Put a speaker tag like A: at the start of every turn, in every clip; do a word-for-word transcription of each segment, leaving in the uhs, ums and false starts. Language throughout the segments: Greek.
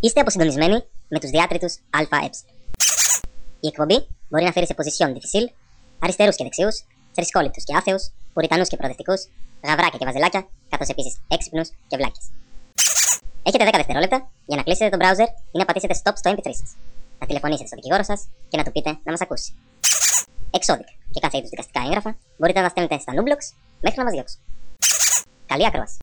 A: Είστε αποσυντονισμένοι με τους διάτριτους ΑΕ. Η εκπομπή μπορεί να φέρει σε position difficile αριστερούς και δεξιούς, θρησκόληπτους και άθεους, πουριτανούς και προοδευτικούς, γαβράκια και βαζελάκια, καθώς επίσης έξυπνους και βλάκες. Έχετε δέκα δευτερόλεπτα για να κλείσετε το browser ή να πατήσετε stop στο εμ πι θρι σας. Να τηλεφωνήσετε στον δικηγόρο σας και να του πείτε να μας ακούσει. Εξώδικα και κάθε είδους δικαστικά έγγραφα μπορείτε να τα στέλνετε στα Nublox μέχρι να μας διώξουν. Καλή ακρόαση.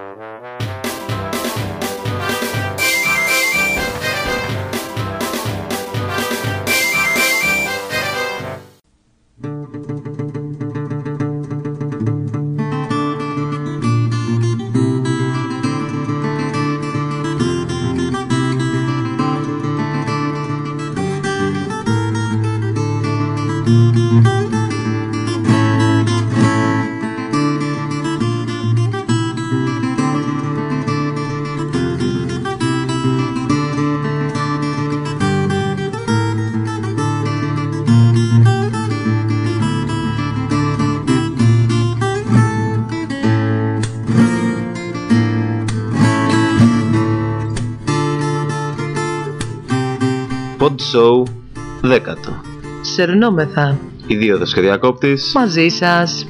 B: Podshow δέκατο.
C: Σερνόμεθα.
B: Ιδίωδος και διακόπτης.
C: Μαζί σας.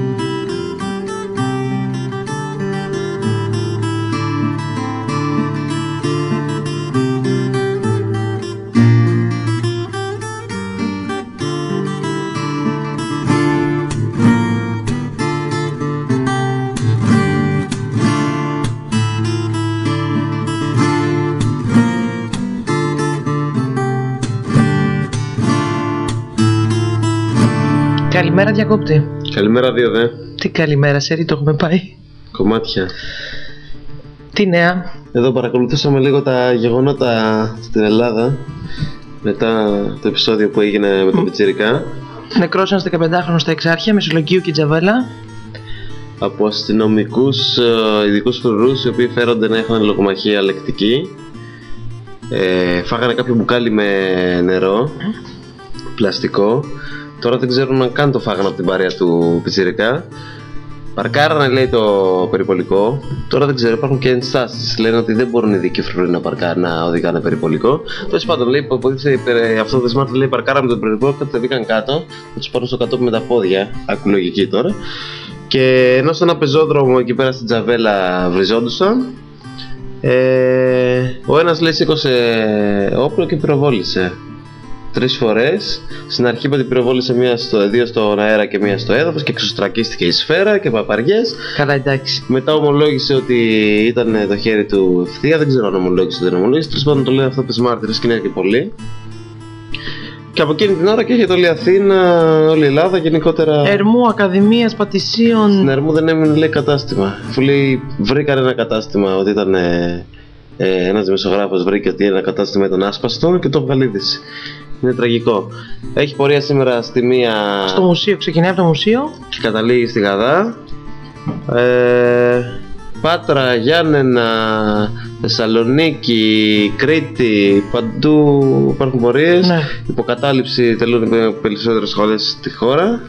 C: Καλημέρα διακόπτη.
B: Καλημέρα δύο δε.
C: Τι καλημέρα, Σέρι, το έχουμε πάει.
B: Κομμάτια.
C: Τι νέα.
B: Εδώ παρακολουθήσαμε λίγο τα γεγονότα στην Ελλάδα μετά το επεισόδιο που έγινε με τον Πιτσιρικά.
C: Νεκρός ένας δεκαπεντάχρονος στα Εξάρχεια, Μεσολογγίου και Τζαβέλα.
B: Από αστυνομικούς ειδικούς φρουρούς οι οποίοι φέρονται να είχαν λογομαχία λεκτική. Ε, φάγανε κάποιο μπουκάλι με νερό, πλαστικό. Τώρα δεν ξέρουν αν καν το φάγανε από την παρέα του Πιτσιρικά. Παρκάρανε, λέει, το περιπολικό. Τώρα δεν ξέρω, υπάρχουν και ενστάσεις. Λένε ότι δεν μπορούν οι ειδικοί φρουροί να, να οδηγάνε περιπολικό. Τέλος πάντων, λέει, αυτό το δεσμάρτη, λέει, παρκάραμε το περιπολικό, κατεβήκαν κάτω. Θα τους πάρουν στο κατόπι με τα πόδια. Άκου λογική τώρα. Και ενώ σε ένα πεζόδρομο εκεί πέρα στην Τζαβέλα βριζόντουσαν, ε, ο ένας, λέει, σήκωσε όπλο και πυροβόλησε. Τρεις φορές. Στην αρχή που την πυροβόλησε μία στο, δύο στον αέρα και μία στο έδαφος και εξωστρακίστηκε η σφαίρα και παπαριές.
C: Καλά, εντάξει.
B: Μετά ομολόγησε ότι ήταν το χέρι του ευθεία. Δεν ξέρω αν ομολόγησε ή δεν ομολόγησε. Τέλος πάντων το λέει αυτό τις μάρτυρες και είναι και πολύ. Και από εκείνη την ώρα και είχε όλη η Αθήνα, όλη η Ελλάδα γενικότερα.
C: Ερμού, Ακαδημίας, Πατησίων.
B: Στην Ερμού δεν έμεινε, λέει, κατάστημα. Αφού, λέει, βρήκαν ένα κατάστημα ότι ήταν. Ε, ε, ένας δημοσιογράφος βρήκε ότι ένα κατάστημα ήταν άσπαστο και το βγαλίδησε. Είναι τραγικό. Έχει πορεία σήμερα στη μία.
C: Στο μουσείο, ξεκινάει από το μουσείο
B: και καταλήγει στη Γαδά. Ε, Πάτρα, Γιάννενα, Θεσσαλονίκη, Κρήτη, παντού υπάρχουν πορείες.
C: Ναι.
B: Υποκατάληψη τελούν περισσότερες σχολές στη χώρα.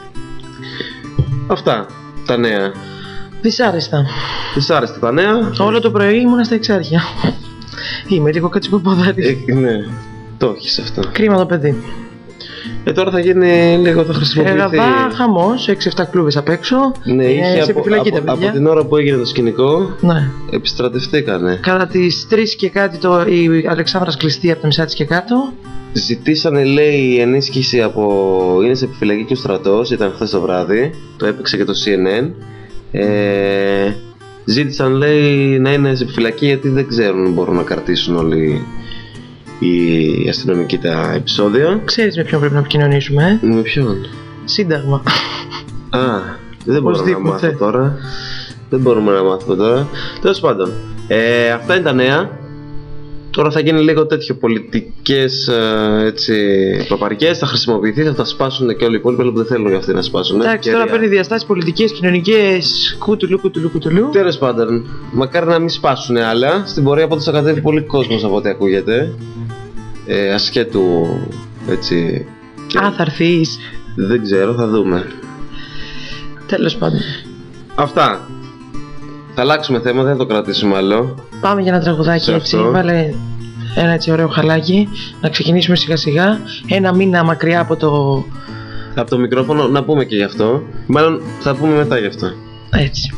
B: Αυτά τα νέα.
C: Δυσάρεστα.
B: Δυσάρεστα τα νέα.
C: Όλο το πρωί ήμουνα στα Εξάρχεια. Είμαι λίγο κατσικοποδάρης.
B: Ε, ναι. Το έχεις αυτό.
C: Κρίμα το παιδί.
B: Ε, τώρα θα γίνει λίγο, θα χρησιμοποιηθεί.
C: Γαδά, χαμός, έξι εφτά κλούβες απ' έξω.
B: Ναι, είχε
C: ε, σε
B: από, από, από την ώρα που έγινε το σκηνικό,
C: ναι,
B: επιστρατευτήκανε.
C: Κατά τις τρεις και κάτι το, η Αλεξάνδρας κλειστή από τα μισά της και κάτω.
B: Ζητήσανε, λέει, ενίσχυση από. Είναι σε επιφυλακή και ο στρατός, ήταν χθες το βράδυ. Το έπαιξε και το σι εν εν. Ε, ζήτησαν, λέει, να είναι σε επιφυλακή γιατί δεν ξέρουν αν μπορούν να κρατήσουν όλοι οι αστυνομικοί τα επεισόδια.
C: Ξέρεις με ποιον πρέπει να επικοινωνήσουμε, ε?
B: Με ποιον?
C: Σύνταγμα.
B: Α, δεν μπορούμε να μάθω τώρα. Δεν μπορούμε να μάθουμε τώρα. Τέλος πάντων, ε, αυτά είναι τα νέα. Τώρα θα γίνει λίγο τέτοιο πολιτικές παπαρικές, θα χρησιμοποιηθεί, θα τα σπάσουν και όλοι οι υπόλοιποι, αλλά που δεν θέλουν για αυτοί να σπάσουν.
C: Εντάξει, τώρα παίρνει διαστάσεις πολιτικές, κοινωνικές, κουτουλού, κουτουλού, κουτουλού.
B: Τέλος πάντων, μακάρι να μην σπάσουν άλλα. Στην πορεία πάντως θα κατέβει πολύ κόσμος από ό,τι ακούγεται. Ε, ασχέτου, έτσι.
C: Α, θα έρθεις.
B: Δεν ξέρω, θα δούμε.
C: Τέλος πάντων.
B: Αυτά. θα αλλάξουμε θέμα, δεν θα το κρατήσουμε άλλο.
C: Πάμε για ένα τραγουδάκι έτσι. Βάλε ένα έτσι ωραίο χαλάκι. Να ξεκινήσουμε σιγά σιγά. Ένα μήνα μακριά από το.
B: Από το μικρόφωνο, να πούμε και γι' αυτό. Μάλλον θα πούμε μετά γι' αυτό.
C: Έτσι.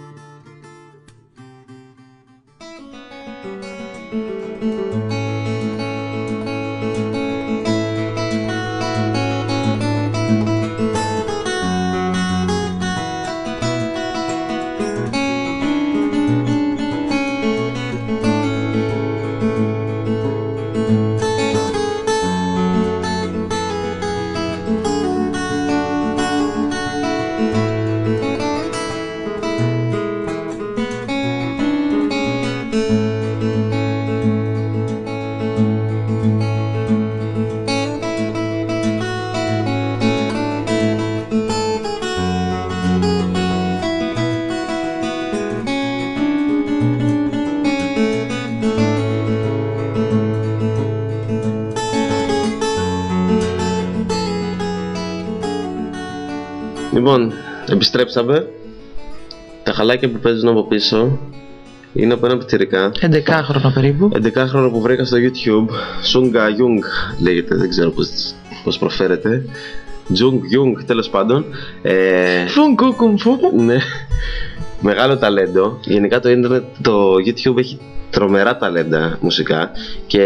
B: Λοιπόν, επιστρέψαμε. Τα χαλάκια που παίζουν από πίσω είναι από ένα πιτσιρικά
C: έντεκάχρονο περίπου.
B: έντεκάχρονο που βρήκα στο YouTube. Σουγκα Jung λέγεται, δεν ξέρω πώς, πώς προφέρεται. Jung Jung, τέλος πάντων. ε,
C: Φουνκου κουμφου.
B: Ναι, μεγάλο ταλέντο. Γενικά το ίντερνετ, το YouTube έχει τρομερά ταλέντα μουσικά. Και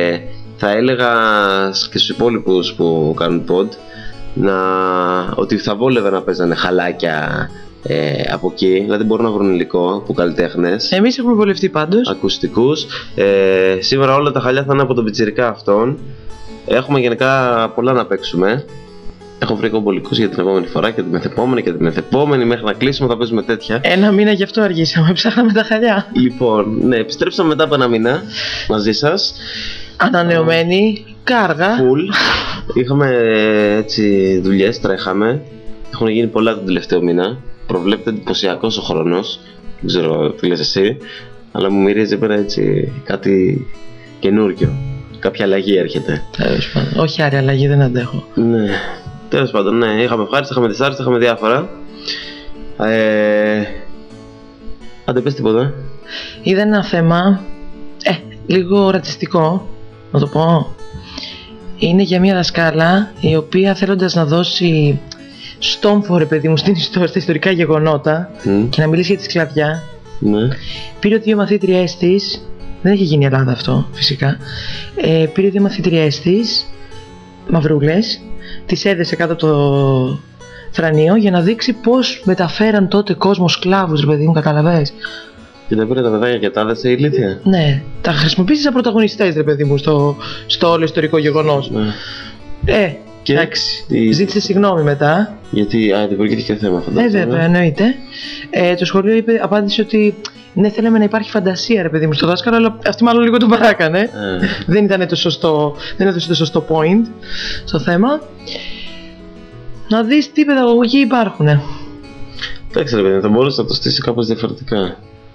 B: θα έλεγα και στους υπόλοιπους που κάνουν pod να... ότι θα βόλευε να παίζανε χαλάκια ε, από εκεί. Δηλαδή μπορούν να βρουν υλικό από καλλιτέχνες.
C: Εμείς έχουμε βολευτεί πάντως.
B: Ακουστικούς. ε, Σήμερα όλα τα χαλιά θα είναι από τον πιτσιρικά αυτόν. Έχουμε γενικά πολλά να παίξουμε. Έχω βρει κομπολικούς για την επόμενη φορά και την μεθεπόμενη και την μεθεπόμενη. Μέχρι να κλείσουμε θα παίζουμε τέτοια.
C: Ένα μήνα γι' αυτό αργήσαμε, ψάχναμε τα χαλιά.
B: Λοιπόν, ναι, επιστρέψαμε μετά από ένα μήνα μαζί σας.
C: Ανανεωμένοι, κάργα.
B: Full. Είχαμε έτσι δουλειές, τρέχαμε. Έχουν γίνει πολλά τον τελευταίο μήνα. Προβλέπεται εντυπωσιακός ο χρόνος. Δεν ξέρω τι λες εσύ, αλλά μου μυρίζει πέρα έτσι κάτι καινούργιο. Κάποια αλλαγή έρχεται.
C: Τέλος πάντων. Όχι άλλη αλλαγή, δεν αντέχω.
B: Ναι. Τέλος πάντων, ναι. Είχαμε ευχάριστα, είχαμε δυσάρεστα, είχαμε διάφορα. Ε... Άντε πες τίποτα.
C: Είδα ένα θέμα, ε, λίγο ρατσιστικό, να το πω. Είναι για μια δασκάλα η οποία θέλοντας να δώσει στόμφο ρε παιδί μου στην ιστορία, στα ιστορικά γεγονότα mm. και να μιλήσει για τη σκλαβιά,
B: ναι.
C: Πήρε δύο μαθήτριές της, δεν έχει γίνει Ελλάδα αυτό φυσικά, ε, πήρε δύο μαθήτριές της, μαυρούλες, τις έδεσε κάτω από το θρανείο για να δείξει πως μεταφέραν τότε κόσμο σκλάβους ρε παιδί μου, καταλαβες.
B: Και τα πήρε τα παιδάκια και τα έδεσε ηλίθεια.
C: Ναι, τα χρησιμοποίησε σαν πρωταγωνιστές ρε παιδί μου στο, στο όλο ιστορικό γεγονός.
B: Ναι.
C: Ε,
B: και
C: εντάξει,
B: τι...
C: ζήτησε συγγνώμη μετά.
B: Γιατί, α, δεν προηγήθηκε θέμα φαντάζομαι.
C: Ε, βέβαια, εννοείται. Ε, το σχολείο είπε, απάντησε ότι ναι, θέλαμε να υπάρχει φαντασία ρε παιδί μου στο δάσκαλο, αλλά αυτή μάλλον λίγο τον παράκανε. Ε. δεν ήταν το σωστό, δεν έδωσε το σωστό point στο θέμα. Να δεις τι παιδαγωγικοί υπάρχουνε.
B: Εντάξει ρε παιδί, θα μπορούσε να το στήσει κάπως διαφορετικά.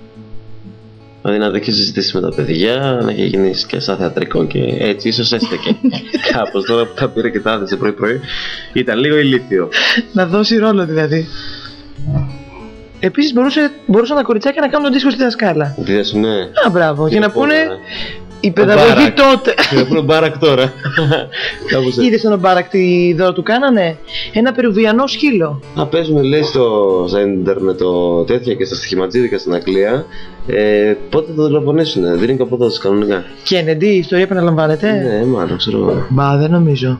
B: Δηλαδή να το έχει συζητήσει με τα παιδιά, να έχει γίνει και σαν θεατρικό και έτσι, ίσως έστεκε κάπως. Τώρα που τα πήρε και τα έδεσε πρωί-πρωί, ήταν λίγο ηλίθιο.
C: Να δώσει ρόλο δηλαδή. Επίσης μπορούσε, μπορούσαν τα κοριτσάκια να κάνουν τον δίσκο στη δασκάλα.
B: Τι σου, ναι.
C: Α, μπράβο, για να πούνε η
B: ο
C: παιδαγωγή
B: Μπάρακ.
C: τότε.
B: Για να πούνε Μπάρακ τώρα.
C: Είδες τον Μπάρακ τι δώρο του κάνανε? Ένα περουβιανό σκύλο.
B: Να παίζουμε λέει στο Zender με το τέτοια και στα στοιχηματζίδικα στην Αγγλία. Ε, πότε θα το δολοφονήσουνε, δεν είναι καπόδοση κανονικά.
C: Kennedy, η ιστορία επαναλαμβάνεται.
B: Ναι, μάλλον ξέρω εγώ.
C: Μπα, δεν νομίζω.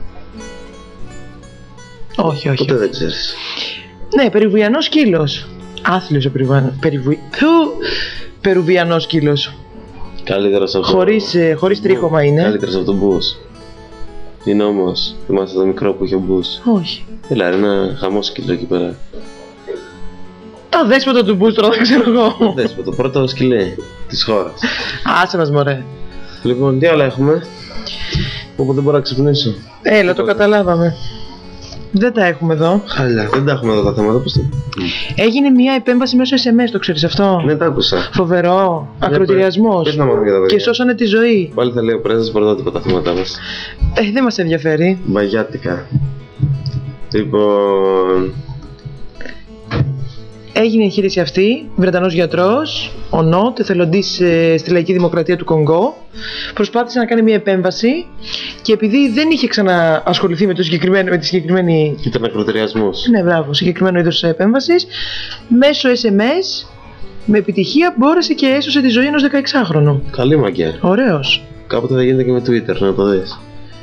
C: Όχι, όχι.
B: Ποτέ δεν ξέρεις.
C: Ναι, περουβιανό σκύλος. Άθλιος ο περουβιανός. Περιβου... Περουβιανό σκύλος.
B: Καλύτερος από
C: χωρίς, ε, χωρίς τρίκωμα είναι.
B: Καλύτερος από τον Bush. Είναι όμως, θυμάστε το μικρό που είχε ο Bush?
C: Όχι.
B: Έλα, ένα χαμό σκύλο εκεί πέρα.
C: Τα δέσποτα του Bush τώρα δεν ξέρω εγώ.
B: Δέσποτο, το πρώτο σκυλί της χώρας.
C: Άσε μας μωρέ.
B: Λοιπόν, τι άλλα έχουμε? Όπου δεν μπορώ να ξυπνήσω.
C: Έλα, το καταλάβαμε. Δεν τα έχουμε εδώ.
B: Χάλια, δεν τα έχουμε εδώ τα θέματα, πώς το...
C: Έγινε μια επέμβαση μέσω ες εμ ες, το ξέρεις αυτό?
B: Ναι, τα άκουσα.
C: Φοβερό, ακροτηριασμός.
B: Πες να μάθουμε για τα παιδιά.
C: Και σώσανε τη ζωή.
B: Πάλι θα λέω πρέσβες πρωτότυπα τα θέματα μας.
C: Ε, δεν μας ενδιαφέρει.
B: Μπαγιάτικα. Λοιπόν...
C: έγινε η εγχείρηση αυτή, Βρετανός γιατρός, ο Νότ, εθελοντής ε, στη Λαϊκή Δημοκρατία του Κονγκό, προσπάθησε να κάνει μια επέμβαση και επειδή δεν είχε ξαναασχοληθεί με, το συγκεκριμένο, με τη συγκεκριμένη...
B: Ήταν ακροτηριασμός.
C: Ναι, μπράβο, συγκεκριμένο είδος επέμβασης, μέσω ες εμ ες, με επιτυχία μπόρεσε και έσωσε τη ζωή ενός δεκαεξάχρονου.
B: Καλή μαγκιά.
C: Ωραίος.
B: Κάποτε θα γίνεται και με Twitter, να το δεις.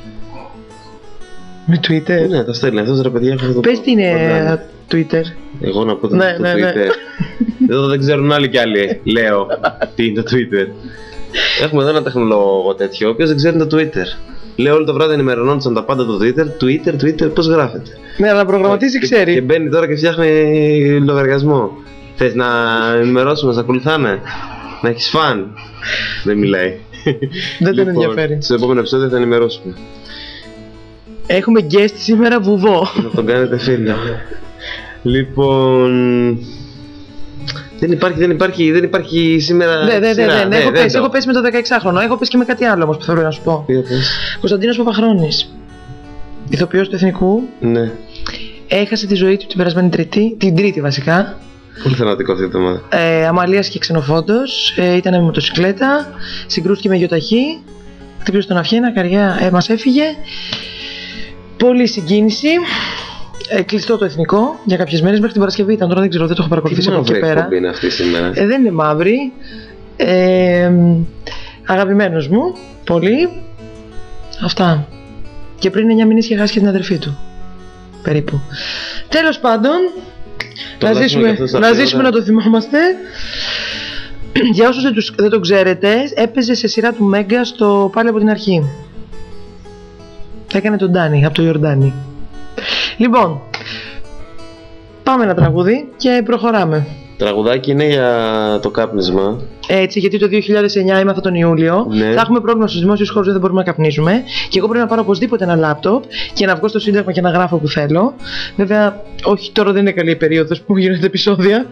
C: Με Twitter.
B: Ναι, τα στέλνει αυτός ρε παιδιά. Το
C: πες τι είναι Twitter.
B: Εγώ να πω το,
C: ναι,
B: το
C: ναι,
B: Twitter.
C: Ναι.
B: Εδώ δεν ξέρουν άλλοι κι άλλοι. Λέω τι είναι το Twitter. Έχουμε εδώ ένα τεχνολόγο τέτοιο, ο οποίος δεν ξέρει το Twitter. Λέω όλο το βράδυ ενημερωνόντουσαν τα πάντα το Twitter. Twitter, Twitter, πώς γράφεται.
C: Ναι, αλλά προγραμματίζει ξέρει.
B: Και, και μπαίνει τώρα και φτιάχνει λογαριασμό. Θες να ενημερώσουμε, να σε ακολουθάνε, να έχεις φαν. Δεν μιλάει.
C: Δεν τον
B: λοιπόν,
C: ενδιαφέρει.
B: Στο επόμενο επεισόδιο θα ενημερώσουμε.
C: Έχουμε guest σήμερα βουβό.
B: Να τον κάνετε φίλο. Λοιπόν... Δεν υπάρχει, δεν υπάρχει, δεν υπάρχει σήμερα.
C: Ναι, ναι, ναι, ναι, ναι. Έχω,
B: δεν
C: πέσει,
B: το.
C: έχω πέσει με το δεκαεξάχρονο. Έχω πέσει και με κάτι άλλο όμως που θέλω να σου πω. Κωνσταντίνος Παπαχρόνης, ηθοποιός του Εθνικού.
B: Ναι.
C: Έχασε τη ζωή του την περασμένη Τρίτη, την Τρίτη βασικά.
B: Πολύ θανατικό αυτή η εβδομάδα.
C: Ε, αμαλίας και ξενοφόντος. Ε, ήταν με μοτοσυκλέτα. Συγκρούστηκε με γιοταχή. Χτύπησε τον αυχένα, καρδιά ε, μας έφυγε. Πολύ συγκίνηση. Ε, κλειστό το Εθνικό για κάποιες μέρες. Μέχρι την Παρασκευή ήταν, τώρα δεν ξέρω, δεν το έχω παρακολουθήσει από εκεί και πέρα.
B: Τι είναι αυτή σήμερα.
C: Ε, δεν είναι μαύρη. Ε, αγαπημένος μου. Πολύ. Αυτά. Και πριν εννιά μήνες είχε χάσει και την αδερφή του. Περίπου. Τέλος πάντων, το να ζήσουμε, να, ζήσουμε να το θυμόμαστε. Για όσους δεν, τους, δεν το ξέρετε, έπαιζε σε σειρά του Μέγκα στο πάλι από την αρχή. Θα έκανε τον Ντάνι, από το Ιορντάνι. Λοιπόν, πάμε ένα τραγούδι και προχωράμε.
B: Τραγουδάκι είναι για το κάπνισμα.
C: Έτσι, γιατί το δύο χιλιάδες εννιά ήμαθα τον Ιούλιο.
B: Ναι. Θα
C: έχουμε πρόβλημα στους δημόσιους χώρους, δεν μπορούμε να καπνίζουμε. Και εγώ πρέπει να πάρω οπωσδήποτε ένα λάπτοπ και να βγω στο Σύνταγμα και να γράφω που θέλω. Βέβαια, όχι, τώρα δεν είναι καλή η περίοδος που γίνονται επεισόδια.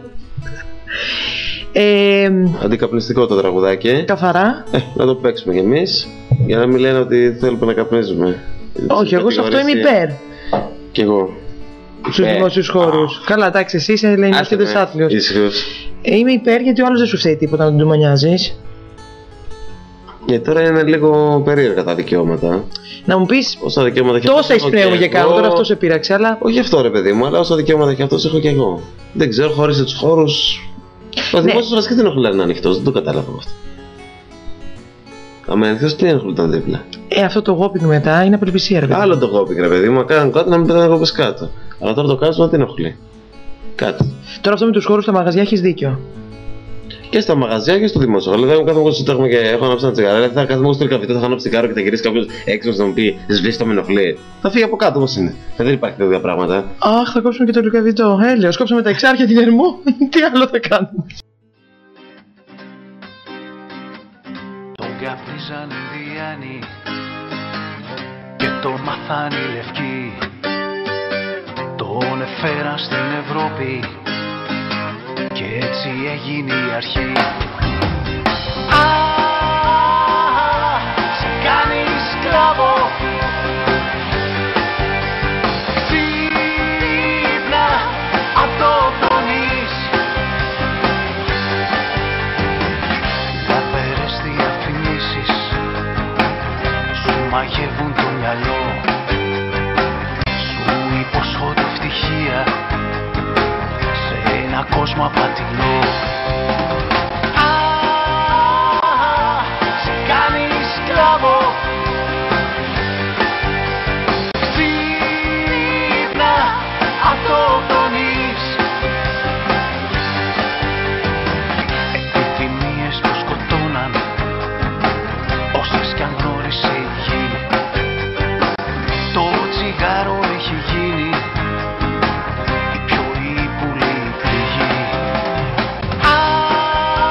C: Ε,
B: Αντικαπνιστικό το τραγουδάκι.
C: Καθαρά.
B: Ε, να το παίξουμε κι εμείς. Για να μην λένε ότι θέλουμε να καπνίζουμε.
C: Όχι, εγώ σε αυτό είμαι υπέρ.
B: Κι εγώ.
C: Στους
B: ε,
C: δημόσιους χώρους. Α. Καλά, εντάξει, εσύ είσαι ελληνικός και δεσάθλιος. Ε, είμαι υπέρ γιατί ο άλλος δεν σου φταίει τίποτα να τον ντουμανιάζεις.
B: Και τώρα είναι λίγο περίεργα τα δικαιώματα.
C: Να μου πεις,
B: όσα δικαιώματα έχει
C: τόσα εισπνέουμε και κάνω, τώρα αυτό σε πείραξε, αλλά...
B: Όχι αυτό ρε παιδί μου, αλλά όσα δικαιώματα έχει αυτός έχω και εγώ. Δεν ξέρω, χώρισε τους χώρους. Ο ναι. Δημόσιος βασικά δεν ενοχλεί να είναι ανοιχτός, δεν το κατάλαβα αυτό. Αν ανοιχτός τι ενοχλεί τα δίπλα.
C: Ε, αυτό το γόπινγκ μετά είναι απελπισία ρε παιδί.
B: Άλλο το γόπινγκ ρε παιδί μου, να κάνουν κάτω να μην πετάνε εγώ πες κάτω. Αλλά τώρα το κάτω δεν ενοχλεί. Κάτι.
C: Τώρα αυτό με τους χώρους στα μαγαζιά έχεις δίκιο.
B: Και στα μαγαζιά και στο δημόσιο. Αλλά δεν κάθομαι εγώ στο Σύνταγμα και έχω ανάψει ένα τσιγάρο. Δεν θα κάθομαι εγώ στο καφετό, θα ανάψει τσιγάρο και θα γυρίσει κάποιο έξω να μου πει σβήσει το με ενοχλεί. Θα φύγει από κάτω όπως είναι. Δεν υπάρχει τέτοια πράγματα.
C: Αχ, θα κόψουμε και το λουκαβιτό. Έλεος, κόψαμε τα εξάρχεια την Ερμού. Τι άλλο θα κάνουμε.
D: Τον καπνίζαν Ινδιάνοι και τον μάθαν οι λευκοί. Τον εφέραν στην Ευρώπη και έτσι έγινε η αρχή. Α, σε κάνει σκλάβο. Ξύπνα, απ' το τονείς. Λαπερές διαφημίσεις σου μαγεύουν το μυαλό. Σου υποσχόνται ευτυχία σε ένα κόσμο απατηλό. Α, σε κάνει σκλάβο. Ξύπνα, αυτοκτονείς. Επιθυμίες που σκοτώναν όσες κι αν γνώρισε η γη. Το τσιγάρο έχει γίνει η πιο ύπουλη πληγή. Α,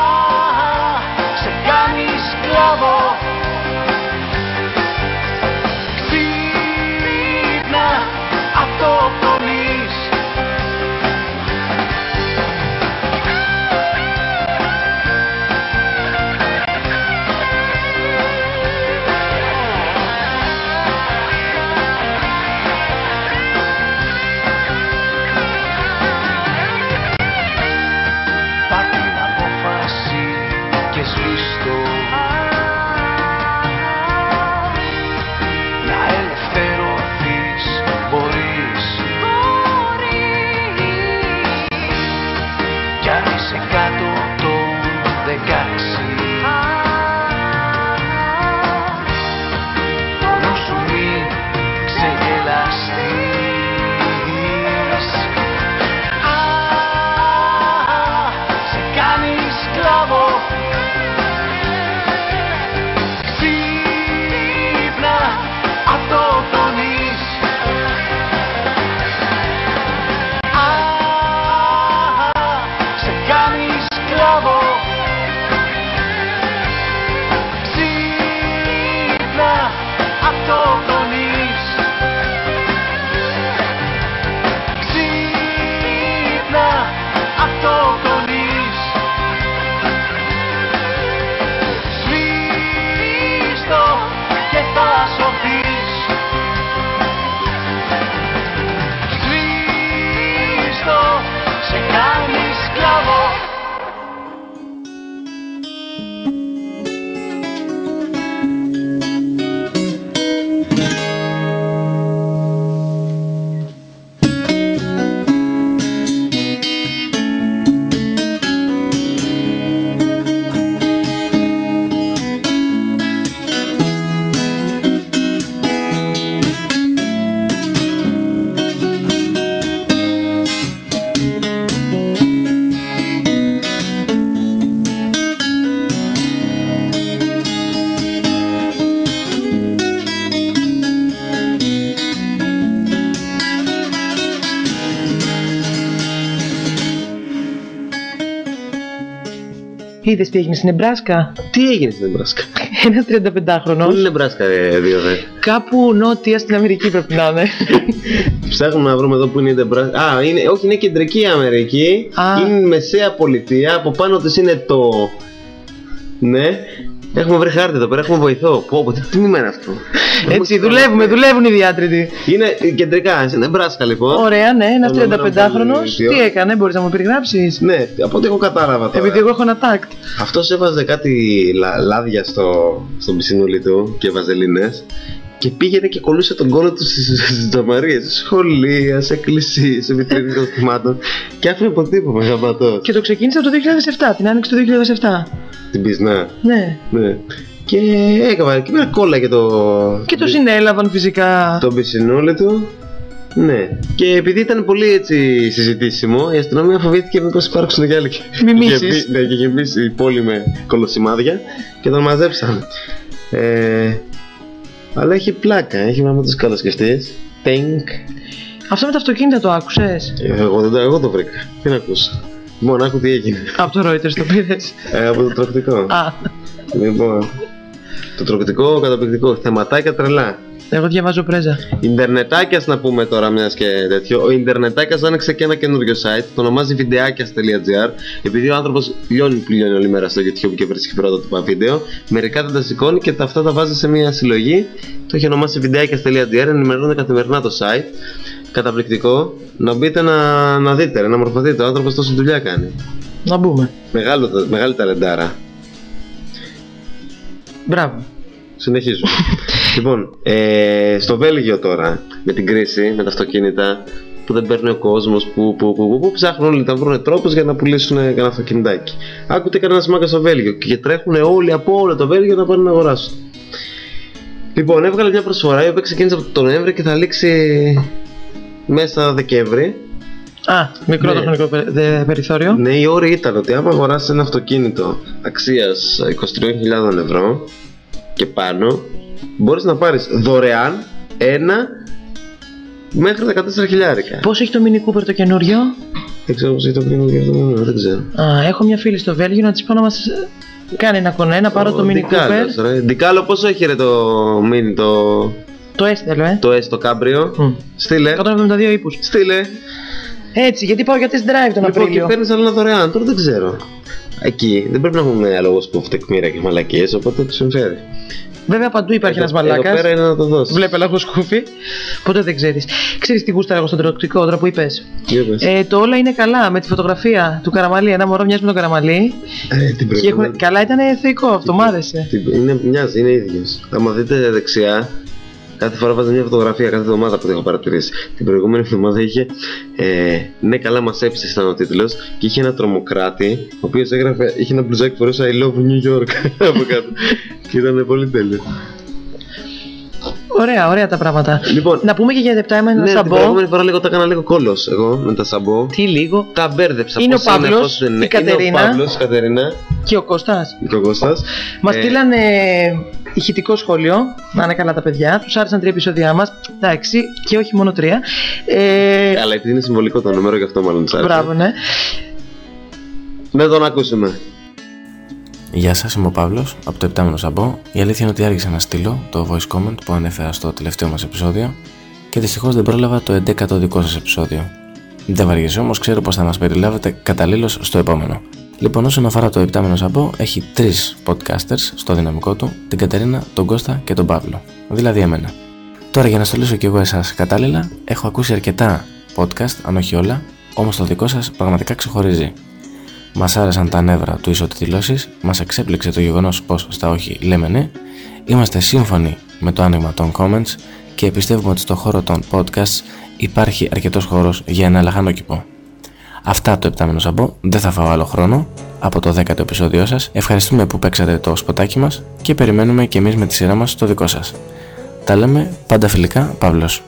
C: Είδες τι έγινε στην Νεμπράσκα?
B: Τι έγινε στην Νεμπράσκα?
C: Ένας τριανταπεντάχρονος.
B: Πού είναι η Νεμπράσκα, ρε, δύο δε?
C: Κάπου νότια στην Αμερική πρέπει να είναι.
B: Ψάχνουμε να βρούμε εδώ που είναι η Νεμπράσκα. Α, είναι, όχι, είναι κεντρική Αμερική.
C: Α.
B: Είναι μεσαία πολιτεία. Από πάνω της είναι το. Ναι. Έχουμε βρει χάρτη εδώ πέρα, έχουμε βοηθό. Πω, πω, τι τμήμα είναι αυτό?
C: Έτσι, δουλεύουμε, δουλεύουν οι διάτρητοι.
B: Είναι κεντρικά, στην Νεμπράσκα λοιπόν.
C: Ωραία, ναι, ένας
B: Ολοκληρωμένο
C: τριανταπεντάχρονος.
B: πολιτείο.
C: Τι έκανε, μπορείς να μου περιγράψεις?
B: Ναι, από ό,τι εγώ κατάλαβα τώρα.
C: Επειδή εγώ έχω ένα τάκτ.
B: Αυτός έβαζε κάτι λα, λάδια στο, στον πισινούλι του και βαζελίνες και πήγαινε και κολλούσε τον κόλλο του στις, στις τζαμαρίες, σε σχολεία, σε εκκλησίες, σε βιτρίνες καταστημάτων και άφηνε αποτύπωμα γαμματός.
C: Και το ξεκίνησε από το δύο χιλιάδες επτά, την άνοιξη του δύο χιλιάδες επτά.
B: Την πισνά.
C: Ναι.
B: Ναι. Και έκαβα εκεί πέρα κόλλαγε το.
C: Και το συνέλαβαν φυσικά.
B: Το πισινούλι του. Ναι. Και επειδή ήταν πολύ έτσι συζητήσιμο, η αστυνομία φοβήθηκε μήπως υπάρξουν και άλλοι.
C: Μιμήσεις.
B: Ναι, και γεμίσει η πόλη με κολοσημάδια και τον μαζέψαν. Ε, αλλά έχει πλάκα, έχει άμα το καλοσκεφτείς. Τινκ.
C: Αυτό με τα αυτοκίνητα το άκουσες?
B: Εγώ, δεν το, εγώ το βρήκα. Τι να ακούσω. Λοιπόν, άκου τι έγινε.
C: Από το Reuters το πήρες?
B: Ε, από το τροκτικό.
C: Α,
B: Λοιπόν, το τροκτικό καταπληκτικό. Θεματάκια τρελά.
C: εγώ διαβάζω πρέζα.
B: Ιντερνετάκιας να πούμε τώρα, μιας και τέτοιο. Ο Ιντερνετάκιας άνοιξε και ένα καινούριο site. Το ονομάζει βιντεάκιας τελεία τζι άρ. Επειδή ο άνθρωπος λιώνει που λιώνει όλη μέρα στο YouTube και βρίσκει πρωτότυπα βίντεο, μερικά δεν τα σηκώνει και τα αυτά τα βάζει σε μια συλλογή. Το έχει ονομάσει βιντεάκιας τελεία τζι άρ. Ενημερώνει καθημερινά το site. Καταπληκτικό. Να μπείτε να, να δείτε, να μορφωθείτε. Ο άνθρωπος τόση δουλειά κάνει.
C: Να μπούμε.
B: Μεγάλο, μεγάλη ταλεντάρα.
C: Μπράβο.
B: Συνεχίζουμε. Λοιπόν, ε, στο Βέλγιο τώρα, με την κρίση, με τα αυτοκίνητα που δεν παίρνει ο κόσμος, που, που, που, που, που ψάχνουν όλοι να βρουν τρόπους για να πουλήσουν ένα αυτοκινητάκι. Άκουτε κανένα μάγκα στο Βέλγιο και τρέχουν όλοι από όλο το Βέλγιο να πάνε να αγοράσουν. Λοιπόν, έβγαλε μια προσφορά η οποία ξεκίνησε από τον Νοέμβρη και θα λήξει μέσα Δεκέμβρη.
C: Α, μικρό
B: Ναι.
C: το χρονικό πε- δε- περιθώριο.
B: Ναι, η όρη ήταν ότι άμα αγοράσεις ένα αυτοκίνητο αξίας είκοσι τρεις χιλιάδες ευρώ και πάνω, μπορείς να πάρεις δωρεάν ένα μέχρι δεκατέσσερα χιλιάρικα.
C: Πώς έχει το Mini Cooper το καινούριο?
B: Δεν ξέρω πώς έχει το πριν και αυτό, δεν ξέρω.
C: Α, έχω μια φίλη στο Βέλγιο να της πω να μας κάνει ένα κονέ, να πάρω το Mini Cooper.
B: Ντικάλο, πόσο έχει ρε το Mini, το,
C: Το έστελο, ε.
B: το S, το Cabrio.
C: Μμ.
B: Στείλε,
C: εκατόν εβδομήντα δύο ύπους.
B: στείλε.
C: Έτσι, γιατί πάω για test drive τον
B: Λοιπόν, και
C: Απρίλιο.
B: παίρνεις άλλο ένα δωρεάν, τώρα δεν ξέρω. Εκεί δεν πρέπει να έχουμε λόγο που τεκμήρα και μαλακίες, οπότε του συμφέρει.
C: Βέβαια παντού υπάρχει
B: Εδώ-
C: ένας μαλάκας.
B: Εδώ πέρα είναι να το δώσεις.
C: Βλέπε λαγό σκούφι. Ποτέ δεν ξέρεις. Ξέρεις τι γούσταρα εγώ στον τροκτικό τώρα που είπες?
B: Για πες.
C: Ε, το όλα είναι καλά με τη φωτογραφία του Καραμαλή. Ένα μωρό μοιάζει με τον Καραμαλή.
B: Ε, την
C: Και
B: προηγούμενη-
C: έχουν... Καλά, ήταν θεϊκό αυτό, μ' άρεσε.
B: την- Είναι, μοιάζει, είναι ίδιος. Άμα δείτε δεξιά, κάθε φορά βάζει μια φωτογραφία κάθε εβδομάδα που την έχω παρατηρήσει. Την προηγούμενη εβδομάδα είχε ε, ναι, καλά μας έψησε ήταν ο τίτλος και είχε ένα τρομοκράτη ο οποίος έγραφε, είχε ένα μπλουζάκι που φορούσε I love New York από κάτω. Και ήταν πολύ τέλειο.
C: Ωραία, ωραία τα πράγματα.
B: Λοιπόν,
C: Να πούμε και για λεπτά ένα
B: ναι, την
C: σαμπό.
B: προηγούμενη φορά λίγο τα έκανα λίγο κόλλος εγώ με τα σαμπό.
C: Τι λίγο.
B: Τα μπέρδεψα.
C: Είναι
B: πώς
C: ο Παύλος,
B: πώς δεν είναι.
C: η Κατερίνα.
B: Είναι ο Παύλος, η Κατερίνα
C: Και ο Κώστας.
B: και ο Κώστας.
C: Μας
B: Ε,
C: στείλανε ηχητικό σχόλιο. Να είναι καλά τα παιδιά. Τους άρεσαν τρία επεισόδια μας. Εντάξει, και όχι μόνο τρία. Ε,
B: Αλλά επειδή είναι συμβολικό το νούμερο, γι' αυτό μάλλον τους άρεσε.
C: μπράβο, ναι.
B: Να τον ακούσουμε.
E: Γεια σας, είμαι ο Παύλος από το Επτάμενο Σαμπό. Η αλήθεια είναι ότι άργησα να στείλω το voice comment που ανέφερα στο τελευταίο μας επεισόδιο και δυστυχώς δεν πρόλαβα το έντεκατο δικό σας επεισόδιο. Δεν βαριέσαι όμως, ξέρω πως θα μας περιλάβετε καταλήλως στο επόμενο. Λοιπόν, όσον αφορά το Επτάμενο Σαμπό, έχει τρεις podcasters στο δυναμικό του: την Κατερίνα, τον Κώστα και τον Παύλο. Δηλαδή εμένα. Τώρα, για να στολίσω κι εγώ εσάς κατάλληλα, έχω ακούσει αρκετά podcast, αν όχι όλα, όμως το δικό σας πραγματικά ξεχωρίζει. Μας άρεσαν τα νεύρα του ισοτιτλώσεις, μας εξέπληξε το γεγονός πως στα όχι λέμε ναι, είμαστε σύμφωνοι με το άνοιγμα των comments και πιστεύουμε ότι στο χώρο των podcasts υπάρχει αρκετός χώρος για ένα λαχανόκηπο. Αυτά από το Επτάμενο Σαμπό, δεν θα φάω άλλο χρόνο από το δέκατο επεισόδιό σας. Ευχαριστούμε που παίξατε το σποτάκι μας και περιμένουμε και εμείς με τη σειρά μας το δικό σας. Τα λέμε πάντα φιλικά, Παύλος.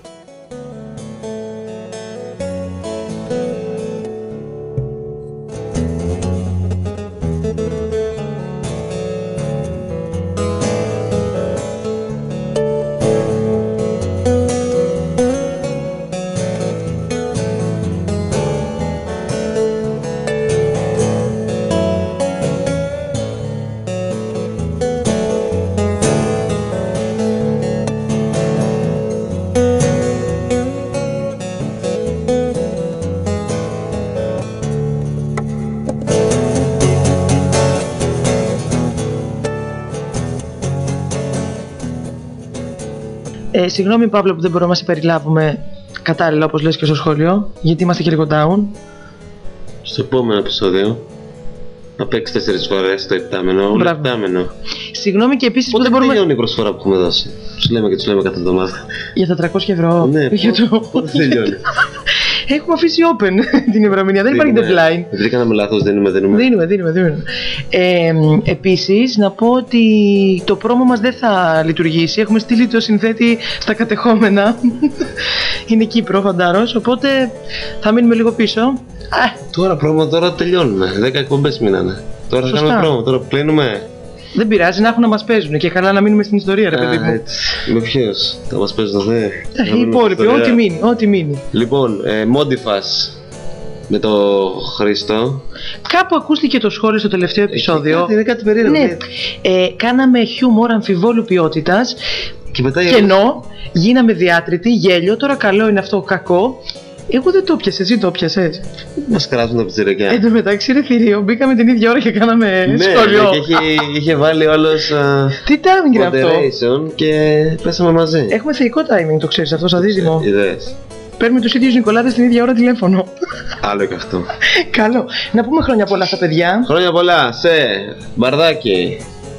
C: Ε, συγγνώμη, Παύλο, που δεν μπορούμε να σε περιλάβουμε κατάλληλα, όπως λες και στο σχόλιο, γιατί είμαστε και λίγο down.
B: Στο επόμενο επεισόδιο θα παίξει τέσσερις φορές το επτάμενο, όλο επτάμενο.
C: Συγγνώμη και επίσης που
B: πότε
C: δεν μπορούμε.
B: τελειώνει η προσφορά που έχουμε δώσει? Τους λέμε και τους λέμε κάθε εβδομάδα.
C: Για τα τριακόσια ευρώ.
B: Ναι,
C: για το...
B: πότε τελειώνει?
C: Έχουμε αφήσει open την ημερομηνία, δεν υπάρχει deadline.
B: Δεν κάναμε λάθος, δίνουμε, δίνουμε.
C: Δίνουμε, δίνουμε, δίνουμε. Ε, επίσης, να πω ότι το πρόμο μας δεν θα λειτουργήσει. Έχουμε στείλει το συνθέτη στα κατεχόμενα. Είναι Κύπρο, φαντάρος, οπότε θα μείνουμε λίγο πίσω.
B: Τώρα πρόμο, τώρα τελειώνουμε. δέκα εκπομπές μείνανε. Τώρα θα κάνουμε πρόμο, τώρα κλείνουμε.
C: Δεν πειράζει, να έχουν να μας παίζουν και καλά να μείνουμε στην ιστορία, ρε παιδί μου.
B: Έτσι. Με ποιους θα μας παίζουν, δε.
C: Οι υπόλοιποι, ό,τι μείνει, ό,τι μείνει.
B: Λοιπόν, ε, Modifas με το Χρήστο.
C: Κάπου ακούστηκε το σχόλιο στο τελευταίο επεισόδιο.
B: Κάτι, είναι κάτι περίεργο.
C: Ναι. Ε, κάναμε χιούμορ αμφιβόλου ποιότητας.
B: Και μετά
C: και ενώ γίναμε διάτριτοι, γέλιο, τώρα καλό είναι αυτό κακό. Εγώ δεν το πιάσε, εσύ το πιάσες.
B: Μας κράζουν τα πιτσιρικιά.
C: Εν τω μεταξύ, ρε θηρίο, μπήκαμε την ίδια ώρα και κάναμε
B: ναι,
C: σχολείο.
B: Ναι, και είχε, είχε βάλει όλος uh,
C: τι timing είναι αυτό?
B: Και πέσαμε μαζί.
C: Έχουμε θεϊκό timing, το ξέρεις αυτό, σαν δίδυμο.
B: Ιδέες.
C: Παίρνουμε τους ίδιους Νικολάδες την ίδια ώρα τηλέφωνο.
B: Άλλο και αυτό.
C: Καλό. Να πούμε χρόνια πολλά στα παιδιά.
B: Χρόνια πολλά σε Μπαρδάκι,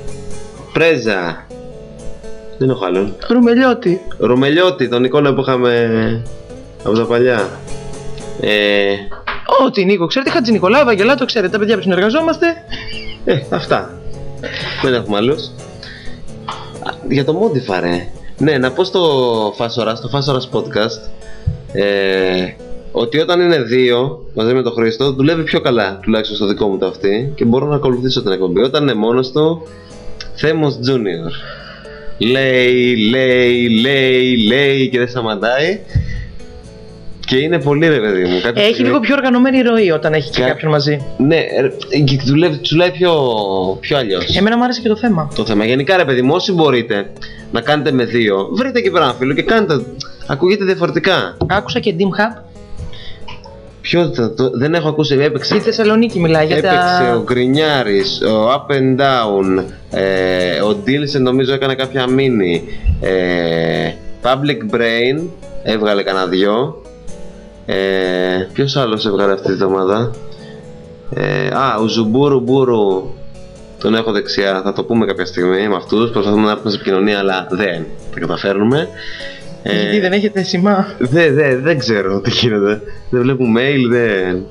B: Πρέζα. Δεν έχω άλλον.
C: Ρουμελιώτη.
B: Ρουμελιώτη, τον Νικόλα που είχαμε από τα παλιά. Ε...
C: Ό,τι Νίκο, ξέρετε, Χατζη Νικολάου, Ευαγγελά, το ξέρετε, τα παιδιά που συνεργαζόμαστε.
B: Ε, αυτά. Δεν έχουμε άλλους. Για το Modify, ρε. Ναι, να πω στο Φάσορας, στο Φάσορας podcast, ε, ότι όταν είναι δύο μαζί με τον Χρήστο δουλεύει πιο καλά, τουλάχιστον στο δικό μου το αυτή, και μπορώ να ακολουθήσω την εκπομπή. Όταν είναι μόνος του, Θέμος Junior. Λέει, λέει, λέει, λέει και δεν σταματάει. Και είναι πολύ, ρε παιδί μου.
C: Έχει στιγμή... λίγο πιο οργανωμένη ροή όταν έχει και Κα... κάποιον μαζί.
B: Ναι, και δουλεύει, τσουλάει πιο, πιο αλλιώς.
C: Εμένα μου άρεσε και το θέμα.
B: Το θέμα. Γενικά, ρε παιδί μου, όσοι μπορείτε να κάνετε με δύο, βρείτε εκεί πέρα ένα φίλο και κάντε. Ακούγεται διαφορετικά.
C: Άκουσα και Dim Hub.
B: Ποιο το, δεν έχω ακούσει, έπαιξε.
C: Στη Θεσσαλονίκη μιλάει για
B: έπαιξε
C: τα...
B: ο Γκρινιάρης, ο Up and Down, ε, ο Ντίλσεν νομίζω έκανε κάποια mini. Ε, Public Brain έβγαλε κανένα δυο. Ε, ποιος άλλος έβγαλε αυτή τη εβδομάδα? Ε, α, ο Ζουμπουρου Μπουρου τον έχω δεξιά, θα το πούμε κάποια στιγμή με αυτούς. Προσπαθούμε να έρθουμε σε επικοινωνία, αλλά δεν τα καταφέρνουμε.
C: Γιατί ε, δεν έχετε σημά?
B: Δεν δε, δε ξέρω τι γίνεται. Δεν βλέπουμε mail, δεν...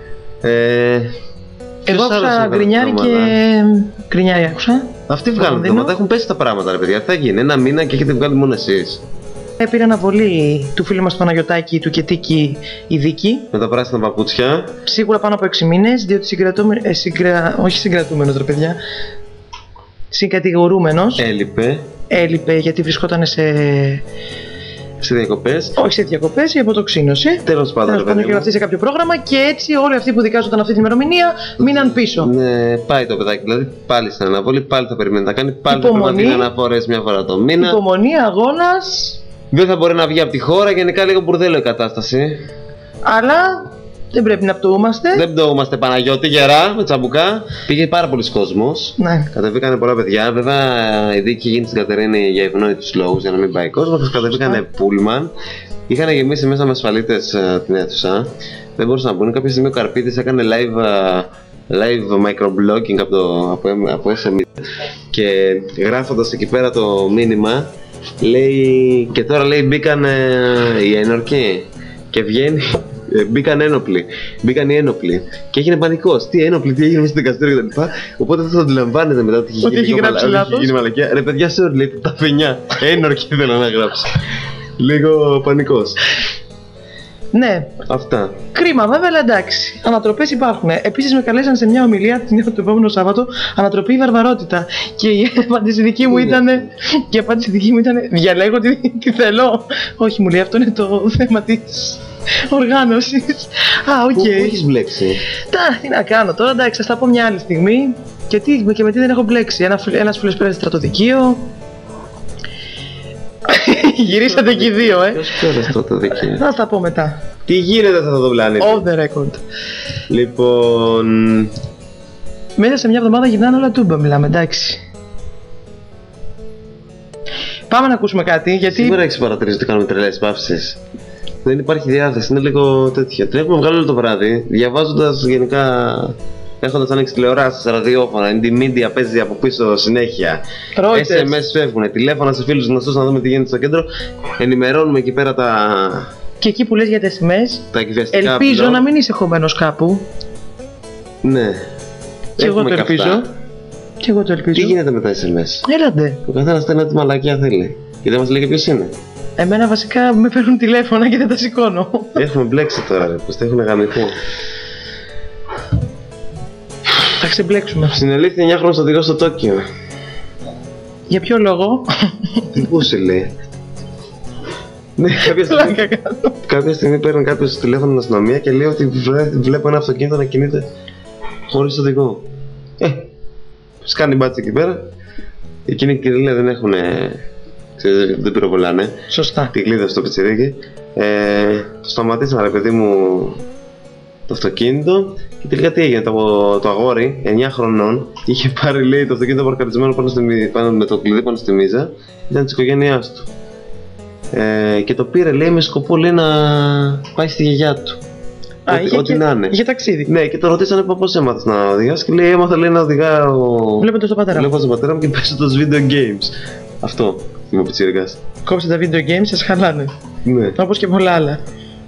B: Ε,
C: εγώ άκουσα Γκρινιάρη και... Γκρινιάρη άκουσα.
B: Αυτοί βγάλουν πράγματα, έχουν πέσει τα πράγματα, ρε παιδιά. Θα γίνει ένα μήνα και έχετε βγάλει μόνο εσείς.
C: Πήρε αναβολή του φίλου μας του Παναγιωτάκη, του Κετίκη, η δίκη.
B: Με τα πράσινα παπούτσια.
C: Σίγουρα πάνω από έξι μήνες, διότι συγκρατούμενος, ε, συγκρα... όχι συγκρατούμενος ρε παιδιά, συγκατηγορούμενος.
B: Έλειπε.
C: Έλειπε γιατί βρισκόταν σε...
B: σε διακοπές.
C: Όχι σε διακοπές, η αποτοξίνωση.
B: Τέλος πάντων, ρε παιδί μου.
C: Και αυτή σε κάποιο πρόγραμμα και έτσι όλοι αυτοί που δικάζονταν αυτή την ημερομηνία μείναν πίσω.
B: Ναι, πάει το παιδάκι, δηλαδή πάλι στην αναβολή, πάλι θα περιμένει να κάνει, πάλι υπομονή, θα πρέπει να δίνει αναφορές μια φορά το μήνα.
C: Υπομονή, αγώνας.
B: Δεν θα μπορεί να βγει από τη χώρα, γενικά λίγο μπουρδέλο η κατάσταση. Αλλά
C: δεν πρέπει να πτωούμαστε.
B: Δεν πτωούμαστε, Παναγιώτη, γερά, με τσαμπουκά. Πήγε πάρα πολλοί κόσμος.
C: Ναι.
B: Κατεβήκανε πολλά παιδιά. Βέβαια η δίκη γίνει στην Κατερίνη για ευνόητους λόγους, για να μην πάει κόσμος. Κατεβήκανε πούλμαν. Είχαν γεμίσει μέσα με ασφαλίτες uh, την αίθουσα. Δεν μπορούσαν να μπουν. Κάποια στιγμή ο Καρπίτης έκανε live, uh, live microblogging από, το, από, από ες εμ ι. Και γράφοντας εκεί πέρα το μήνυμα, λέει, και τώρα λέει μπήκαν ε, οι ένορκοι και βγαίνει, ε, μπήκαν ένοπλοι, μπήκαν οι ένοπλοι και έγινε πανικός. Τι ένοπλοι, τι έγινε στο δικαστήριο κτλ. Οπότε αυτό το αντιλαμβάνεται μετά ότι
C: έχει γίνει λάθος.
B: μαλακιά. Ρε παιδιά, sorry, λέει τα πενιά. Ένορκοι θέλω να γράψω. Λίγο πανικός.
C: Ναι.
B: Αυτά.
C: Κρίμα, βέβαια, αλλά εντάξει. Ανατροπές υπάρχουν. Επίσης, με καλέσαν σε μια ομιλία το επόμενο Σάββατο, ανατροπή η βαρβαρότητα. Και η απάντηση δική μου ήταν. Και η απάντηση δική μου ήταν. Διαλέγω τι, τι θέλω. Όχι, μου λέει, αυτό είναι το θέμα της οργάνωσης. Α, οκ. Okay.
B: Πού έχεις μπλέξει?
C: Τα, τι να κάνω τώρα, εντάξει, θα τα πω μια άλλη στιγμή. Και, τι, και με τι δεν έχω μπλέξει. Ένα, ένας φίλος πέρασε στρατοδικείο. Γυρίσατε και οι δύο, ε.
B: Ποιος πέρασε στρατοδικείο?
C: Θα τα πω μετά.
B: Τι γίνεται σε αυτό το πλανήτη?
C: Off the record.
B: Λοιπόν...
C: μέσα σε μια εβδομάδα γυρνάνε όλα τούμπα, μιλάμε, εντάξει. Πάμε να ακούσουμε κάτι, γιατί.
B: Σήμερα έχεις παρατηρήσει ότι κάνουμε τρελές παύσεις. Δεν υπάρχει διάθεση, είναι λίγο τέτοια. Την έχουμε βγάλει όλο το βράδυ, διαβάζοντας γενικά. Έχοντας ανοίξει τηλεοράσεις, ραδιόφωνα, Indymedia παίζει από πίσω συνέχεια.
C: Reuters.
B: ες εμ ες φεύγουν, τηλέφωνα σε φίλους γνωστούς να δούμε τι γίνεται στο κέντρο. Ενημερώνουμε εκεί πέρα τα.
C: Και εκεί που λες για τα ες εμ ες,
B: τα εκβιαστικά.
C: ελπίζω
B: πλέον.
C: να μην είσαι χωμένος κάπου.
B: Ναι.
C: Και εγώ το ελπίζω.
B: Καυτά.
C: Και εγώ το ελπίζω.
B: Τι γίνεται με τα ες εμ ες.
C: Έλατε.
B: Ο καθένας στέλνει ό,τι μαλακιά θέλει. Και δεν μας λέει και ποιος είναι.
C: Εμένα βασικά με παίρνουν τηλέφωνα και δεν τα σηκώνω.
B: Έχουμε μπλέξει τώρα, ρε, πως τα έχουν γαμηθεί.
C: Θα ξεμπλέξουμε.
B: Συνελήφθη εννιά χρόνος οδηγός στο Τόκιο.
C: Για ποιο λόγο?
B: Πού σε λέει. Ναι, κάποια στιγμή, κάποια στιγμή παίρνει κάποιος τηλέφωνο στην αστυνομία και λέει ότι βλέ- βλέπω ένα αυτοκίνητο να κινείται χωρίς οδηγό. Ε, σκάνει μπάτσα εκεί πέρα. Εκείνοι οι κυρίλοι δεν έχουν. Ξέρετε, δεν πυροβολάνε.
C: Σωστά.
B: Τη κλείδα στο πιτσιρίκι. Ε, το σταματήσαμε, ρε παιδί μου, το αυτοκίνητο. Και τελικά τι έγινε, το, το αγόρι εννιά χρονών είχε πάρει, λέει, το αυτοκίνητο παρκαρισμένο πάνω, στη, πάνω με το κλειδί πάνω στη μίζα. Ήταν της οικογένειάς του. Ε, και το πήρε, λέει, με σκοπό, λέει, να πάει στη γιαγιά του.
C: Α,
B: Ό,τι-
C: είχε
B: ό,τι
C: και-
B: να είναι.
C: είχε ταξίδι.
B: Ναι, και το ρωτήσανε πώς έμαθες να οδηγάς. Και λέει, έμαθα, λέει, να οδηγάω.
C: Βλέποντας τον πατέρα μου.
B: Βλέποντας τον πατέρα μου και παίζοντας video games. Αυτό είμαι ο πιτσιρικάς.
C: Κόψε τα video games, σας χαλάνε.
B: Ναι.
C: Όπως και πολλά άλλα.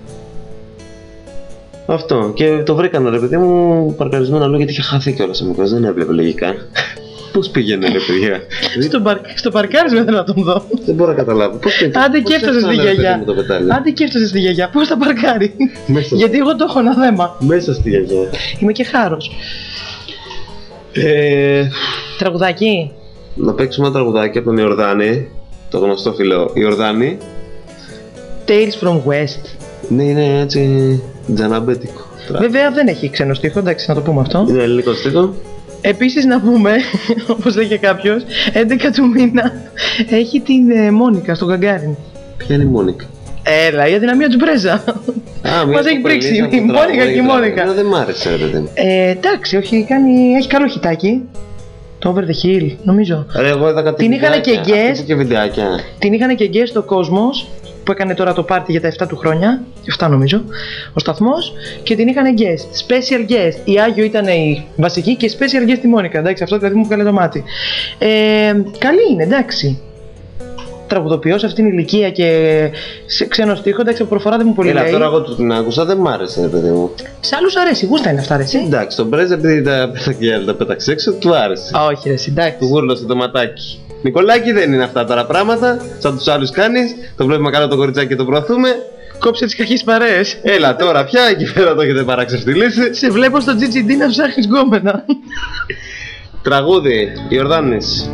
B: Αυτό. Και το βρήκανε, ρε παιδί μου, παρκαρισμένο αλλού γιατί είχε χαθεί κιόλας ο μικρός. Δεν έβλεπε λογικά. Πώς πήγαινε, ρε παιδιά.
C: Στο, παρ... στο παρκάρισμα θέλω να τον δω.
B: Δεν μπορώ να καταλάβω. Πώς πήγαινε.
C: Άντε και έφτασε στη γιαγιά. Άντε και έφτασε στη γιαγιά. Πώς θα παρκάρει.
B: Μέσα.
C: Γιατί εγώ το έχω ένα θέμα.
B: Μέσα στη γιαγιά.
C: Είμαι και χάρος.
B: Ε,
C: Τραγουδάκι.
B: να παίξουμε ένα τραγουδάκι από τον Ιορδάνη. Το γνωστό φίλο Ιορδάνη.
C: Tales from West.
B: Ναι, είναι έτσι τζαναμπέτικο.
C: Βέβαια δεν έχει ξένο στίχο, εντάξει να το πούμε αυτό.
B: Είναι ελληνικό στίχο.
C: Επίσης να πούμε, όπως λέγε κάποιος, έντεκα του μήνα έχει την ε, Μόνικα στο Γκαγκάριν.
B: Ποια είναι η Μόνικα?
C: Έλα, η αδυναμία του Πρέζα.
B: Α,
C: Μας έχει πρίξει η Μόνικα και η Μόνικα.
B: Δεν μ' άρεσε, ρε παιδί μου.
C: Ε, εντάξει, όχι, κάνει, έχει καλό χιτάκι. Το Over the Hill, νομίζω.
B: Ρε, εγώ είδα κάτι
C: Την είχανε και
B: βιντεάκια,
C: guest.
B: αυτό και βιντεάκια.
C: Την είχαν και γκέ στο Κόσμος που έκανε τώρα το πάρτι για τα επτά του χρόνια. επτά νομίζω. Ο σταθμός. Και την είχαν guest. Special guest. Η Άγιο ήταν η βασική και special guest η Μόνικα. Εντάξει, αυτό δηλαδή μου βγάλε το μάτι. Ε, καλή είναι, εντάξει. Τραγουδοποιός σε αυτήν την ηλικία και σε ξένο στίχο, εντάξει, από προφορά δεν μου πολύ
B: Έλα,
C: λέει.
B: τώρα εγώ του την άκουσα, δεν μ' άρεσε, ρε παιδί μου.
C: Σε άλλους αρέσει, γούστα είναι αυτά, ρε, εσύ.
B: Εντάξει, τον Πρέζα επειδή τα πέταξε, τα πέταξε έξω, του άρεσε.
C: Α, όχι, ρε, εσύ, εντάξει.
B: Του γούρλωσε το ματάκι. Νικολάκη, δεν είναι αυτά τώρα πράγματα. Σαν τους άλλους κάνεις. Το βλέπουμε καλά το κοριτσάκι και το προωθούμε.
C: Κόψε τις κακές παρέες.
B: Έλα τώρα πια, εκεί πέρα το έχετε παραξευτιλήσει.
C: Σε βλέπω στο τζι τζι ντι να ψάχνεις γκόμενα.
B: Τραγούδι, Ιορδάνης.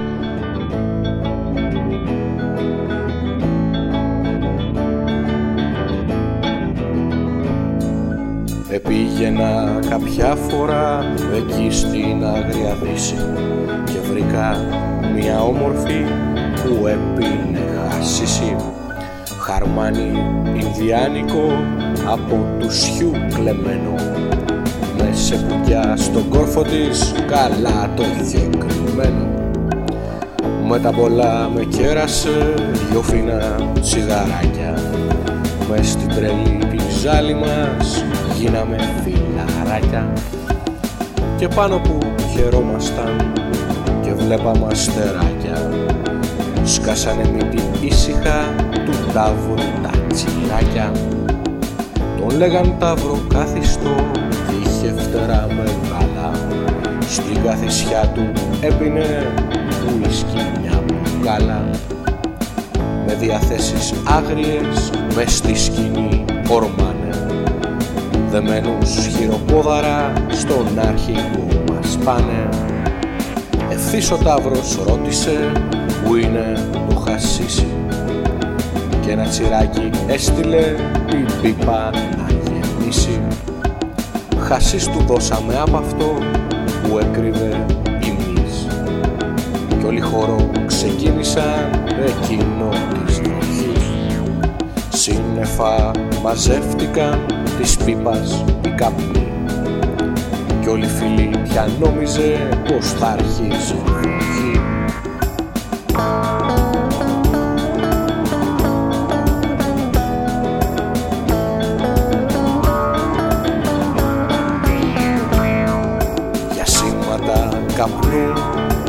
F: Επήγαινα κάποια φορά εκεί στην Άγρια Δύση και βρήκα μια όμορφη που έπινε χασίσι, χαρμάνι Ινδιάνικο από του σιού κλεμμένο, με σεπουκιά στον κόρφο της καλά το είχε κρυμμένο. Με τα πολλά με κέρασε δυο φινά τσιγαράκια, μες στην τρελή τη ζάλη μας γίναμε φιλαράκια. Και πάνω που χαιρόμασταν και βλέπαμε αστεράκια, σκάσανε μύτη ήσυχα του Ταύρου τα τσιράκια. Τον λέγαν Ταύρο κάθιστο και είχε φτερά μεγάλα, στην καθισιά του έπινε ουίσκι μια μπουκάλα. Με διαθέσεις άγριες μες στη σκηνή ορμάνε, δεμένους χειροπόδαρα στον αρχηγό μας πάνε. Ευθύς ο Ταύρος ρώτησε που είναι το χασίσι και ένα τσιράκι έστειλε την πίπα να γεμίσει. Χασίς του δώσαμε απ' αυτό που έκρυβε εμείς κι όλοι χώρο ξεκίνησαν εκείνο της τροχής. Σύννεφα μαζεύτηκαν της πίπας οι καπνοί κι όλοι φίλοι πια νόμιζε πως θα αρχίσει η βροχή.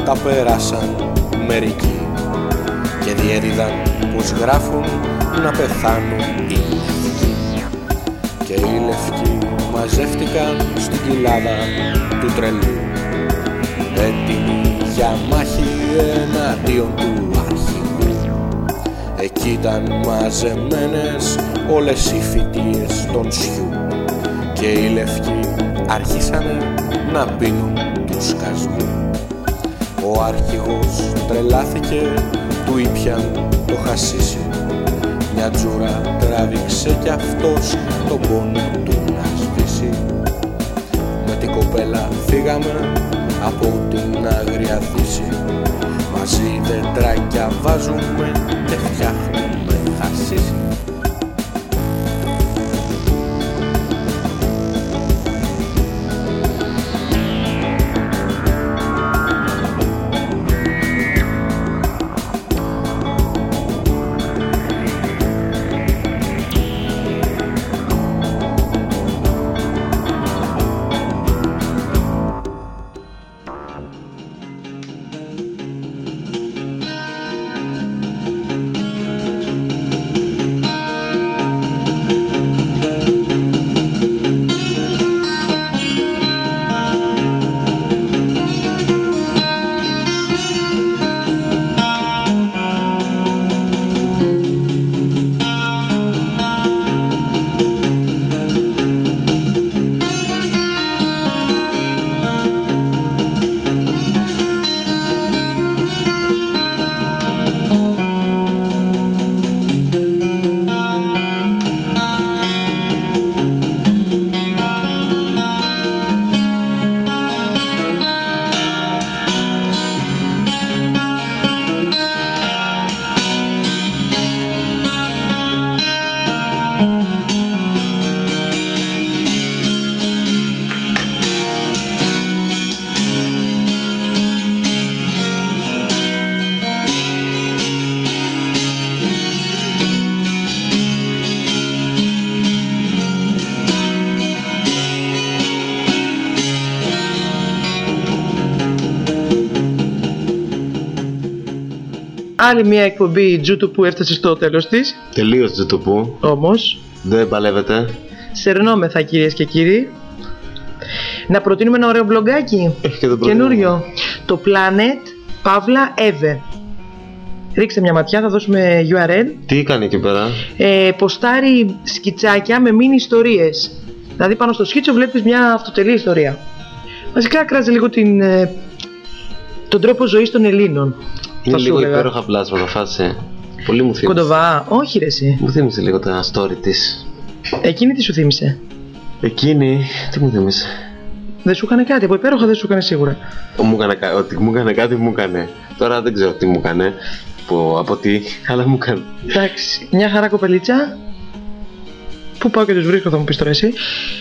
F: τα πέρασαν μερικοί και διέδιδαν πως γράφουν να πεθάνουν οι λευκοί. Και οι λευκοί μαζεύτηκαν στην κοιλάδα του τρελού, έτοιμοι για μάχη εναντίον του αρχηγού. Εκεί ήταν μαζεμένες όλες οι φοιτίες των σιού και οι λευκοί άρχισανε να πίνουν του σκασμού. Ο αρχηγός τρελάθηκε, του ήπιαν το χασίσι, μια τζούρα τράβηξε κι αυτός τον πόνο του να σβήσει. Με την κοπέλα φύγαμε από την Άγρια Δύση, μαζί δεντράκια βάζουμε και φτιάχνουμε χασίσι.
C: Άλλη μια εκπομπή Τζούτου που έφτασε στο τέλος της.
B: Τελείως Τζούτου που.
C: Όμως
B: δεν παλεύετε.
C: Σερνόμεθα κυρίες και κύριοι. Να προτείνουμε ένα ωραίο μπλογκάκι καινούριο. Το Planet Παύλα Eve. Ρίξτε μια ματιά, θα δώσουμε γιου αρ ελ.
B: Τι κάνει εκεί πέρα?
C: ε, Ποστάρει σκιτσάκια με μίνι ιστορίες. Δηλαδή πάνω στο σκίτσο βλέπεις μια αυτοτελή ιστορία. Βασικά κράζει λίγο την, ε, τον τρόπο ζωής των Ελλήνων.
B: Είναι λίγο υπέροχα πλάσματα φάση. Πολύ μου θύμισε.
C: Κοντοβά, όχι ρε εσύ.
B: Μου θύμισε λίγο τα story της.
C: Εκείνη τι σου θύμισε?
B: Εκείνη, τι μου θύμισε?
C: Δεν σου έκανε κάτι, από υπέροχα δεν σου έκανε σίγουρα.
B: Μου έκανε, ότι μου έκανε κάτι μου έκανε. Τώρα δεν ξέρω τι μου έκανε, που, από τι, αλλά μου έκανε.
C: Εντάξει, μια χαρά κοπελίτσα. Πού πάω και τους βρίσκω θα μου πεις τώρα εσύ.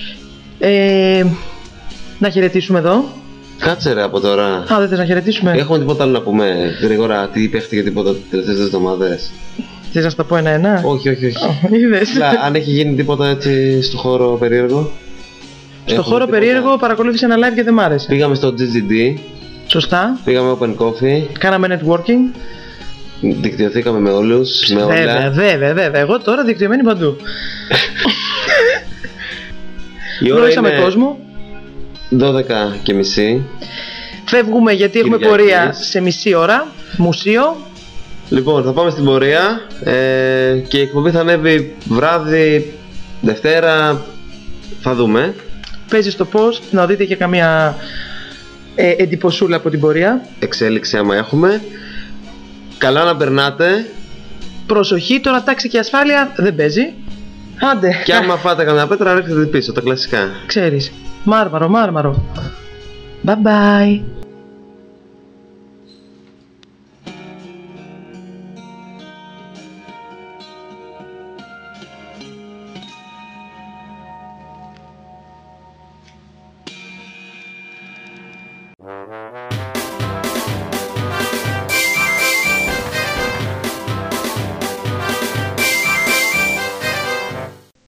C: ε, Να χαιρετήσουμε εδώ.
B: Κάτσε ρε από τώρα.
C: Α, δεν θες να χαιρετήσουμε?
B: Έχουμε τίποτα άλλο να πούμε γρήγορα? Τι παίχτηκε τίποτα τις τελευταίες δύο εβδομάδες?
C: Θες να στα πω ένα-ένα?
B: Όχι, όχι, όχι.
C: Oh, είδες.
B: Αν έχει γίνει τίποτα έτσι στο χώρο περίεργο?
C: Στο Έχουμε χώρο τίποτα... περίεργο παρακολούθησα ένα live και δεν μ' άρεσε.
B: Πήγαμε στο τζι τζι ντι.
C: Σωστά.
B: Πήγαμε open coffee.
C: Κάναμε networking.
B: Δικτυωθήκαμε με όλους, με όλα.
C: Βέβαια, βέβαια, βέβαια. Εγώ τώρα δικτυωμένη παντού. Γνωρίσαμε κόσμο.
B: δώδεκα και μισή.
C: Φεύγουμε γιατί έχουμε πορεία σε μισή ώρα. Μουσείο.
B: Λοιπόν, θα πάμε στην πορεία ε, και η εκπομπή θα ανέβει βράδυ, Δευτέρα. Θα δούμε.
C: Παίζει στο post να δείτε και καμία ε, εντυπωσούλα από την πορεία.
B: Εξέλιξη άμα έχουμε. Καλά να περνάτε.
C: Προσοχή, τώρα τάξη και ασφάλεια δεν παίζει. Άντε.
B: Και άμα φάτε καμιά πέτρα ρίχνετε πίσω, τα κλασικά.
C: Ξέρεις. Μάρμαρο, μάρμαρο. Bye bye.